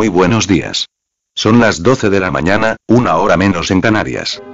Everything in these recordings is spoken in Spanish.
Muy buenos días. Son las 12 de la mañana, una hora menos en Canarias.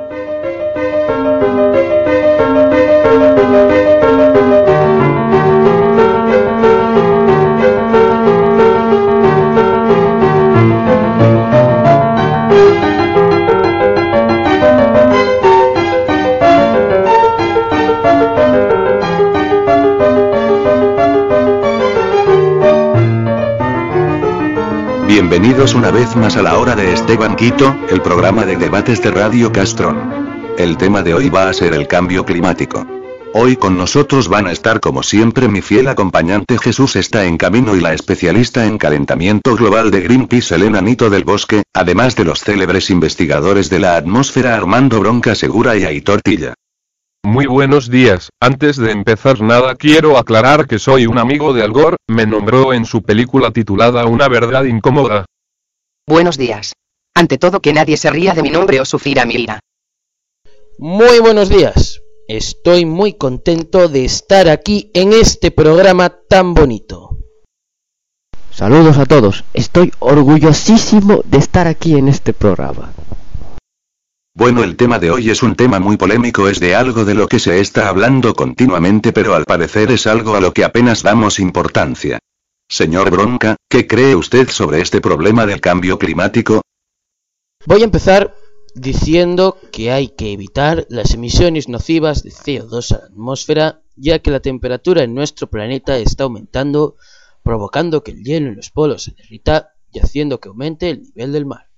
Bienvenidos una vez más a la hora de Esteban Quito, el programa de debates de Radio Castrón. El tema de hoy va a ser el cambio climático. Hoy con nosotros van a estar como siempre mi fiel acompañante Jesús está en camino y la especialista en calentamiento global de Greenpeace Elena Nito del Bosque, además de los célebres investigadores de la atmósfera Armando Bronca Segura y Aitor Tilla. Muy buenos días, antes de empezar nada quiero aclarar que soy un amigo de Al Gore, me nombró en su película titulada Una verdad incómoda. Buenos días. Ante todo que nadie se ría de mi nombre o sufrirá mi ira. Muy buenos días. Estoy muy contento de estar aquí en este programa tan bonito. Saludos a todos, estoy orgullosísimo de estar aquí en este programa. Bueno, el tema de hoy es un tema muy polémico, es de algo de lo que se está hablando continuamente, pero al parecer es algo a lo que apenas damos importancia. Señor Bronca, ¿qué cree usted sobre este problema del cambio climático? Voy a empezar diciendo que hay que evitar las emisiones nocivas de CO2 a la atmósfera, ya que la temperatura en nuestro planeta está aumentando, provocando que el hielo en los polos se derrita y haciendo que aumente el nivel del mar.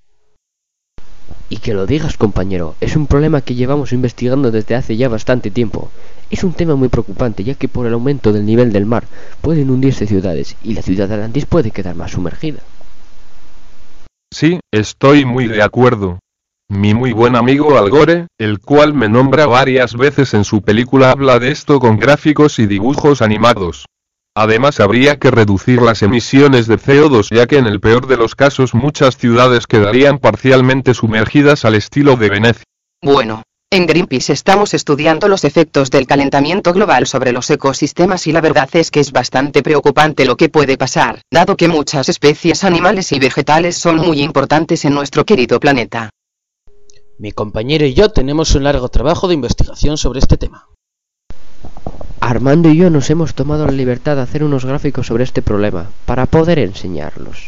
Y que lo digas, compañero, es un problema que llevamos investigando desde hace ya bastante tiempo. Es un tema muy preocupante, ya que por el aumento del nivel del mar pueden hundirse ciudades y la ciudad de Atlantis puede quedar más sumergida. Sí, estoy muy de acuerdo. Mi muy buen amigo Al Gore, el cual me nombra varias veces en su película, habla de esto con gráficos y dibujos animados. Además habría que reducir las emisiones de CO2, ya que en el peor de los casos muchas ciudades quedarían parcialmente sumergidas al estilo de Venecia. Bueno, en Greenpeace estamos estudiando los efectos del calentamiento global sobre los ecosistemas y la verdad es que es bastante preocupante lo que puede pasar, dado que muchas especies animales y vegetales son muy importantes en nuestro querido planeta. Mi compañero y yo tenemos un largo trabajo de investigación sobre este tema. Armando y yo nos hemos tomado la libertad de hacer unos gráficos sobre este problema, para poder enseñarlos.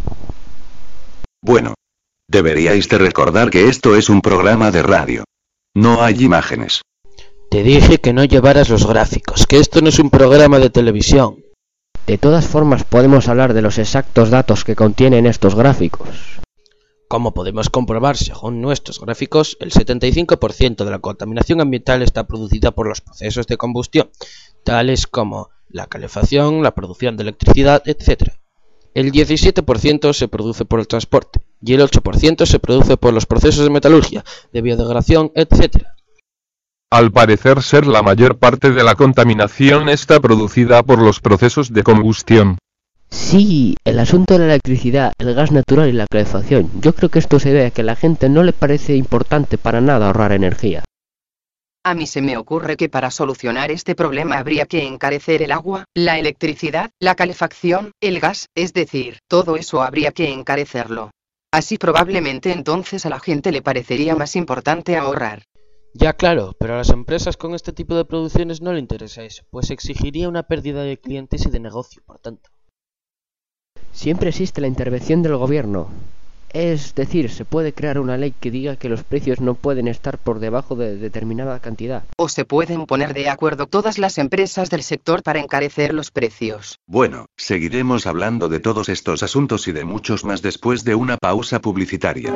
Bueno, deberíais de recordar que esto es un programa de radio. No hay imágenes. Te dije que no llevaras los gráficos, que esto no es un programa de televisión. De todas formas podemos hablar de los exactos datos que contienen estos gráficos. Como podemos comprobar según nuestros gráficos, el 75% de la contaminación ambiental está producida por los procesos de combustión, tales como la calefacción, la producción de electricidad, etc. El 17% se produce por el transporte, y el 8% se produce por los procesos de metalurgia, de biodegradación, etc. Al parecer ser la mayor parte de la contaminación está producida por los procesos de combustión. Sí, el asunto de la electricidad, el gas natural y la calefacción. Yo creo que esto se debe a que a la gente no le parece importante para nada ahorrar energía. A mí se me ocurre que para solucionar este problema habría que encarecer el agua, la electricidad, la calefacción, el gas, es decir, todo eso habría que encarecerlo. Así probablemente entonces a la gente le parecería más importante ahorrar. Ya claro, pero a las empresas con este tipo de producciones no le interesa eso, pues exigiría una pérdida de clientes y de negocio, por tanto. Siempre existe la intervención del gobierno. Es decir, se puede crear una ley que diga que los precios no pueden estar por debajo de determinada cantidad. O se pueden poner de acuerdo todas las empresas del sector para encarecer los precios. Bueno, seguiremos hablando de todos estos asuntos y de muchos más después de una pausa publicitaria.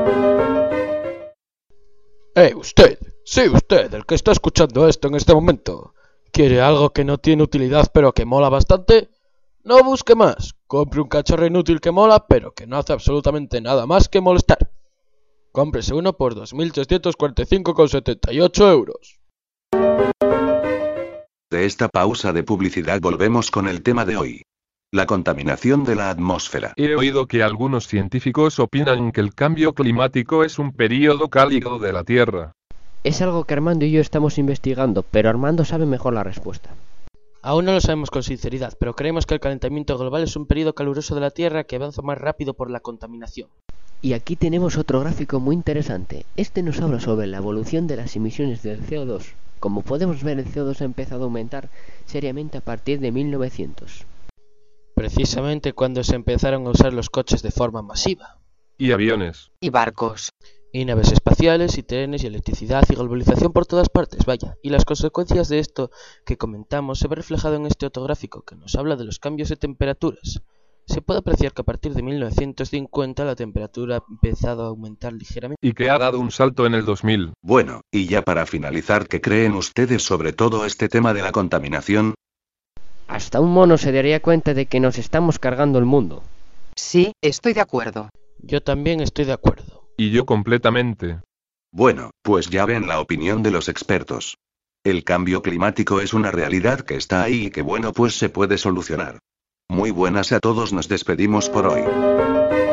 Usted, sí usted, el que está escuchando esto en este momento, ¿quiere algo que no tiene utilidad pero que mola bastante? No busque más, compre un cacharro inútil que mola, pero que no hace absolutamente nada más que molestar. Cómprese uno por 2.345,78 euros. De esta pausa de publicidad volvemos con el tema de hoy. La contaminación de la atmósfera. He oído que algunos científicos opinan que el cambio climático es un período cálido de la Tierra. Es algo que Armando y yo estamos investigando, pero Armando sabe mejor la respuesta. Aún no lo sabemos con sinceridad, pero creemos que el calentamiento global es un periodo caluroso de la Tierra que avanza más rápido por la contaminación. Y aquí tenemos otro gráfico muy interesante. Este nos habla sobre la evolución de las emisiones del CO2. Como podemos ver, el CO2 ha empezado a aumentar seriamente a partir de 1900. Precisamente cuando se empezaron a usar los coches de forma masiva. Y aviones. Y barcos. Y naves espaciales, y trenes, y electricidad, y globalización por todas partes, vaya. Y las consecuencias de esto que comentamos se ve reflejado en este otro gráfico que nos habla de los cambios de temperaturas. Se puede apreciar que a partir de 1950 la temperatura ha empezado a aumentar ligeramente. Y que ha dado un salto en el 2000. Bueno, y ya para finalizar, ¿qué creen ustedes sobre todo este tema de la contaminación? Hasta un mono se daría cuenta de que nos estamos cargando el mundo. Sí, estoy de acuerdo. Yo también estoy de acuerdo. Y yo completamente. Bueno, pues ya ven la opinión de los expertos. El cambio climático es una realidad que está ahí y que bueno, pues se puede solucionar. Muy buenas a todos, nos despedimos por hoy.